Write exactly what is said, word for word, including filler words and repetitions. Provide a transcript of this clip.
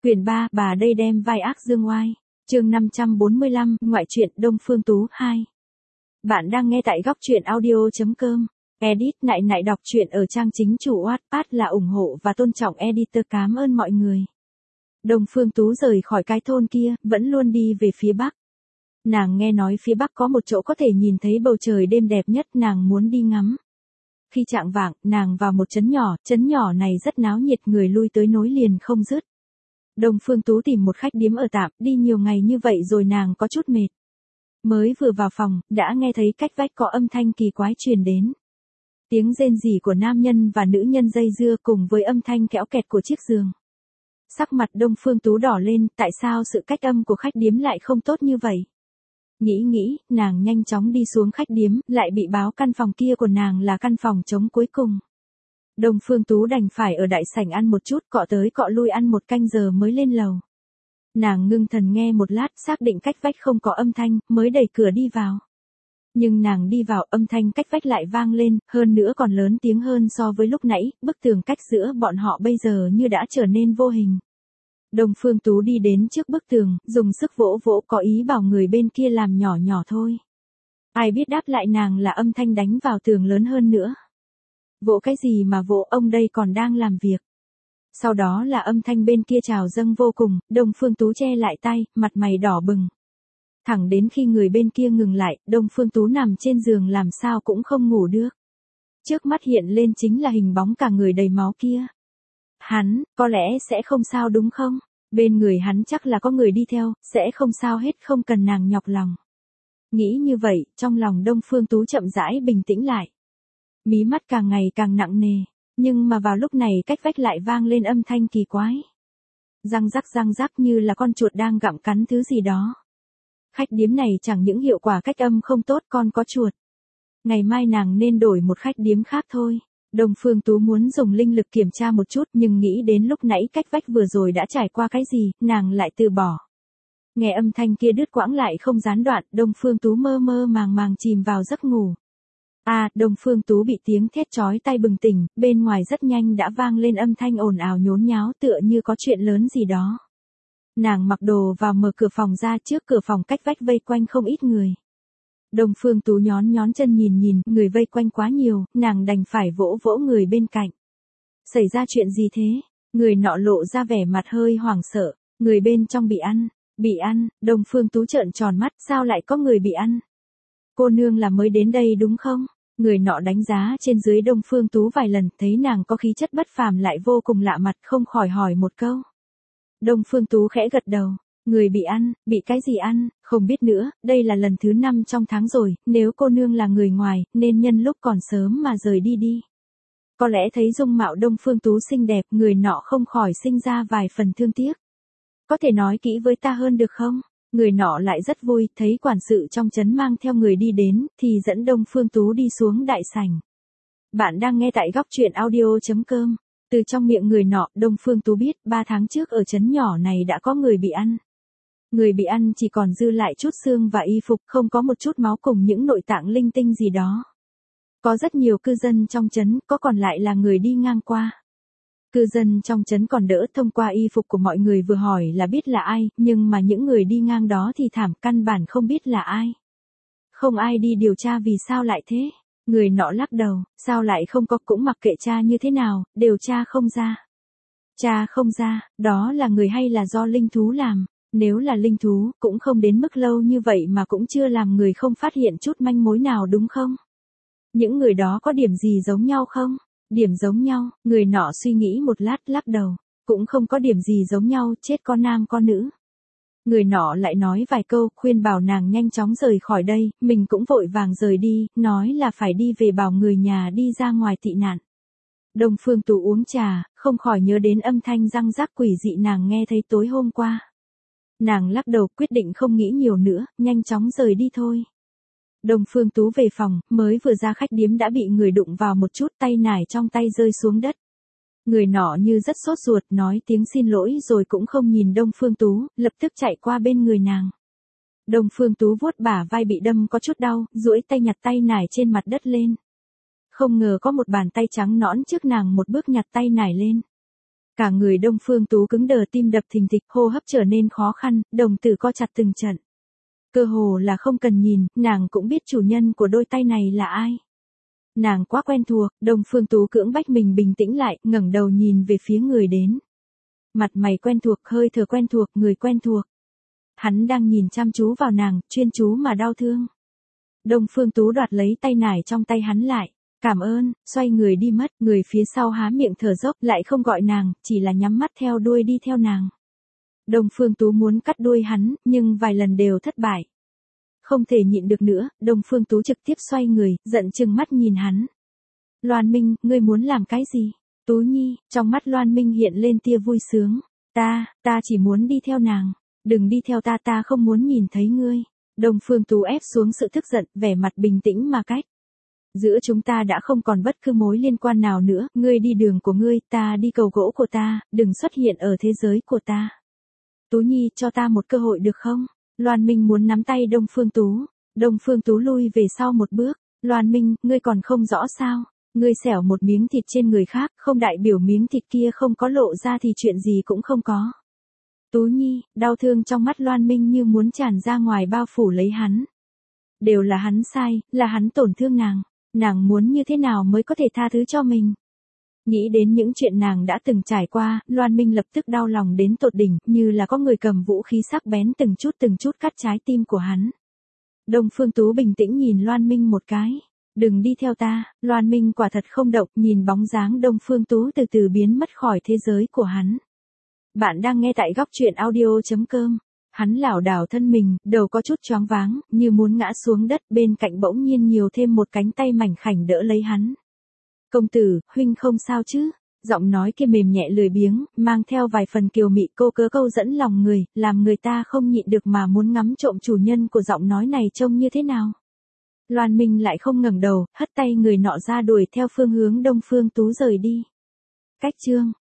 Quyển ba, bà đây đem vai ác dương oai. Chương năm trăm bốn mươi lăm, ngoại truyện Đông Phương Tú hai. Bạn đang nghe tại góc truyện audio chấm com. Edit nại nại đọc truyện ở trang chính chủ Wattpad là ủng hộ và tôn trọng editor. Cảm ơn mọi người. Đông Phương Tú rời khỏi cái thôn kia, vẫn luôn đi về phía bắc. Nàng nghe nói phía bắc có một chỗ có thể nhìn thấy bầu trời đêm đẹp nhất, nàng muốn đi ngắm. Khi chạng vạng, nàng vào một trấn nhỏ, trấn nhỏ này rất náo nhiệt, người lui tới nối liền không dứt. Đông Phương Tú tìm một khách điếm ở tạm, đi nhiều ngày như vậy rồi nàng có chút mệt. Mới vừa vào phòng, đã nghe thấy cách vách có âm thanh kỳ quái truyền đến. Tiếng rên rỉ của nam nhân và nữ nhân dây dưa cùng với âm thanh kéo kẹt của chiếc giường. Sắc mặt Đông Phương Tú đỏ lên, tại sao sự cách âm của khách điếm lại không tốt như vậy? Nghĩ nghĩ, nàng nhanh chóng đi xuống khách điếm, lại bị báo căn phòng kia của nàng là căn phòng trống cuối cùng. Đông Phương Tú đành phải ở đại sảnh ăn một chút, cọ tới cọ lui ăn một canh giờ mới lên lầu. Nàng ngưng thần nghe một lát, xác định cách vách không có âm thanh, mới đẩy cửa đi vào. Nhưng nàng đi vào, âm thanh cách vách lại vang lên, hơn nữa còn lớn tiếng hơn so với lúc nãy, bức tường cách giữa bọn họ bây giờ như đã trở nên vô hình. Đông Phương Tú đi đến trước bức tường, dùng sức vỗ vỗ, có ý bảo người bên kia làm nhỏ nhỏ thôi. Ai biết đáp lại nàng là âm thanh đánh vào tường lớn hơn nữa. Vỗ cái gì mà vỗ, ông đây còn đang làm việc. Sau đó là âm thanh bên kia trào dâng vô cùng, Đông Phương Tú che lại tay, mặt mày đỏ bừng. Thẳng đến khi người bên kia ngừng lại, Đông Phương Tú nằm trên giường làm sao cũng không ngủ được. Trước mắt hiện lên chính là hình bóng cả người đầy máu kia. Hắn, có lẽ sẽ không sao đúng không? Bên người hắn chắc là có người đi theo, sẽ không sao hết, không cần nàng nhọc lòng. Nghĩ như vậy, trong lòng Đông Phương Tú chậm rãi bình tĩnh lại. Mí mắt càng ngày càng nặng nề, nhưng mà vào lúc này cách vách lại vang lên âm thanh kỳ quái. Răng rắc răng rắc như là con chuột đang gặm cắn thứ gì đó. Khách điếm này chẳng những hiệu quả cách âm không tốt còn có chuột. Ngày mai nàng nên đổi một khách điếm khác thôi. Đông Phương Tú muốn dùng linh lực kiểm tra một chút nhưng nghĩ đến lúc nãy cách vách vừa rồi đã trải qua cái gì, nàng lại từ bỏ. Nghe âm thanh kia đứt quãng lại không gián đoạn, Đông Phương Tú mơ mơ màng màng chìm vào giấc ngủ. À, Đông Phương Tú bị tiếng thét chói tai bừng tỉnh, bên ngoài rất nhanh đã vang lên âm thanh ồn ào nhốn nháo tựa như có chuyện lớn gì đó. Nàng mặc đồ vào mở cửa phòng ra, trước cửa phòng cách vách vây quanh không ít người. Đông Phương Tú nhón nhón chân nhìn nhìn, người vây quanh quá nhiều, nàng đành phải vỗ vỗ người bên cạnh. Xảy ra chuyện gì thế? Người nọ lộ ra vẻ mặt hơi hoảng sợ, người bên trong bị ăn, bị ăn, Đông Phương Tú trợn tròn mắt, sao lại có người bị ăn? Cô nương là mới đến đây đúng không? Người nọ đánh giá trên dưới Đông Phương Tú vài lần, thấy nàng có khí chất bất phàm lại vô cùng lạ mặt, không khỏi hỏi một câu. Đông Phương Tú khẽ gật đầu, người bị ăn, bị cái gì ăn, không biết nữa, đây là lần thứ năm trong tháng rồi, nếu cô nương là người ngoài, nên nhân lúc còn sớm mà rời đi đi. Có lẽ thấy dung mạo Đông Phương Tú xinh đẹp, người nọ không khỏi sinh ra vài phần thương tiếc. Có thể nói kỹ với ta hơn được không? Người nọ lại rất vui, thấy quản sự trong trấn mang theo người đi đến, thì dẫn Đông Phương Tú đi xuống đại sảnh. Bạn đang nghe tại góc truyện audio chấm com. Từ trong miệng người nọ, Đông Phương Tú biết, ba tháng trước ở trấn nhỏ này đã có người bị ăn. Người bị ăn chỉ còn dư lại chút xương và y phục, không có một chút máu cùng những nội tạng linh tinh gì đó. Có rất nhiều cư dân trong trấn, có còn lại là người đi ngang qua. Cư dân trong trấn còn đỡ, thông qua y phục của mọi người vừa hỏi là biết là ai, nhưng mà những người đi ngang đó thì thảm, căn bản không biết là ai. Không ai đi điều tra vì sao lại thế. Người nọ lắc đầu, sao lại không có, cũng mặc kệ cha như thế nào, đều tra không ra. Cha không ra, đó là người hay là do linh thú làm? Nếu là linh thú, cũng không đến mức lâu như vậy mà cũng chưa làm người không phát hiện chút manh mối nào đúng không? Những người đó có điểm gì giống nhau không? Điểm giống nhau, người nọ suy nghĩ một lát lắc đầu, cũng không có điểm gì giống nhau, chết có nam có nữ. Người nọ lại nói vài câu, khuyên bảo nàng nhanh chóng rời khỏi đây, mình cũng vội vàng rời đi, nói là phải đi về bảo người nhà đi ra ngoài tị nạn. Đông Phương Tú uống trà, không khỏi nhớ đến âm thanh răng rắc quỷ dị nàng nghe thấy tối hôm qua. Nàng lắc đầu quyết định không nghĩ nhiều nữa, nhanh chóng rời đi thôi. Đông Phương Tú về phòng, mới vừa ra khách điếm đã bị người đụng vào một chút, tay nải trong tay rơi xuống đất. Người nọ như rất sốt ruột, nói tiếng xin lỗi rồi cũng không nhìn Đông Phương Tú, lập tức chạy qua bên người nàng. Đông Phương Tú vuốt bả vai bị đâm có chút đau, duỗi tay nhặt tay nải trên mặt đất lên. Không ngờ có một bàn tay trắng nõn trước nàng một bước nhặt tay nải lên. Cả người Đông Phương Tú cứng đờ, tim đập thình thịch, hô hấp trở nên khó khăn, đồng tử co chặt từng trận. Cơ hồ là không cần nhìn, nàng cũng biết chủ nhân của đôi tay này là ai. Nàng quá quen thuộc, Đông Phương Tú cưỡng bách mình bình tĩnh lại, ngẩng đầu nhìn về phía người đến. Mặt mày quen thuộc, hơi thở quen thuộc, người quen thuộc. Hắn đang nhìn chăm chú vào nàng, chuyên chú mà đau thương. Đông Phương Tú đoạt lấy tay nải trong tay hắn lại. Cảm ơn, xoay người đi mất, người phía sau há miệng thở dốc, lại không gọi nàng, chỉ là nhắm mắt theo đuôi đi theo nàng. Đông Phương Tú muốn cắt đuôi hắn, nhưng vài lần đều thất bại. Không thể nhịn được nữa, Đông Phương Tú trực tiếp xoay người, giận chừng mắt nhìn hắn. Loan Minh, ngươi muốn làm cái gì? Tú Nhi, trong mắt Loan Minh hiện lên tia vui sướng. Ta, ta chỉ muốn đi theo nàng. Đừng đi theo ta, ta không muốn nhìn thấy ngươi. Đông Phương Tú ép xuống sự tức giận, vẻ mặt bình tĩnh mà cách. Giữa chúng ta đã không còn bất cứ mối liên quan nào nữa, ngươi đi đường của ngươi, ta đi cầu gỗ của ta, đừng xuất hiện ở thế giới của ta. Tú Nhi, cho ta một cơ hội được không? Loan Minh muốn nắm tay Đông Phương Tú. Đông Phương Tú lui về sau một bước. Loan Minh, ngươi còn không rõ sao? Ngươi xẻo một miếng thịt trên người khác, không đại biểu miếng thịt kia không có lộ ra thì chuyện gì cũng không có. Tú Nhi, đau thương trong mắt Loan Minh như muốn tràn ra ngoài, bao phủ lấy hắn. Đều là hắn sai, là hắn tổn thương nàng. Nàng muốn như thế nào mới có thể tha thứ cho mình? Nghĩ đến những chuyện nàng đã từng trải qua, Loan Minh lập tức đau lòng đến tột đỉnh, như là có người cầm vũ khí sắc bén từng chút từng chút cắt trái tim của hắn. Đông Phương Tú bình tĩnh nhìn Loan Minh một cái. Đừng đi theo ta, Loan Minh quả thật không động, nhìn bóng dáng Đông Phương Tú từ từ biến mất khỏi thế giới của hắn. Bạn đang nghe tại góc truyện audio chấm com. Hắn lảo đảo thân mình, đầu có chút choáng váng, như muốn ngã xuống đất, bên cạnh bỗng nhiên nhiều thêm một cánh tay mảnh khảnh đỡ lấy hắn. Công tử, huynh không sao chứ? Giọng nói kia mềm nhẹ lười biếng, mang theo vài phần kiều mị, cô cớ câu dẫn lòng người, làm người ta không nhịn được mà muốn ngắm trộm chủ nhân của giọng nói này trông như thế nào. Loan Minh lại không ngẩng đầu, hất tay người nọ ra đuổi theo phương hướng Đông Phương Tú rời đi. Cách chương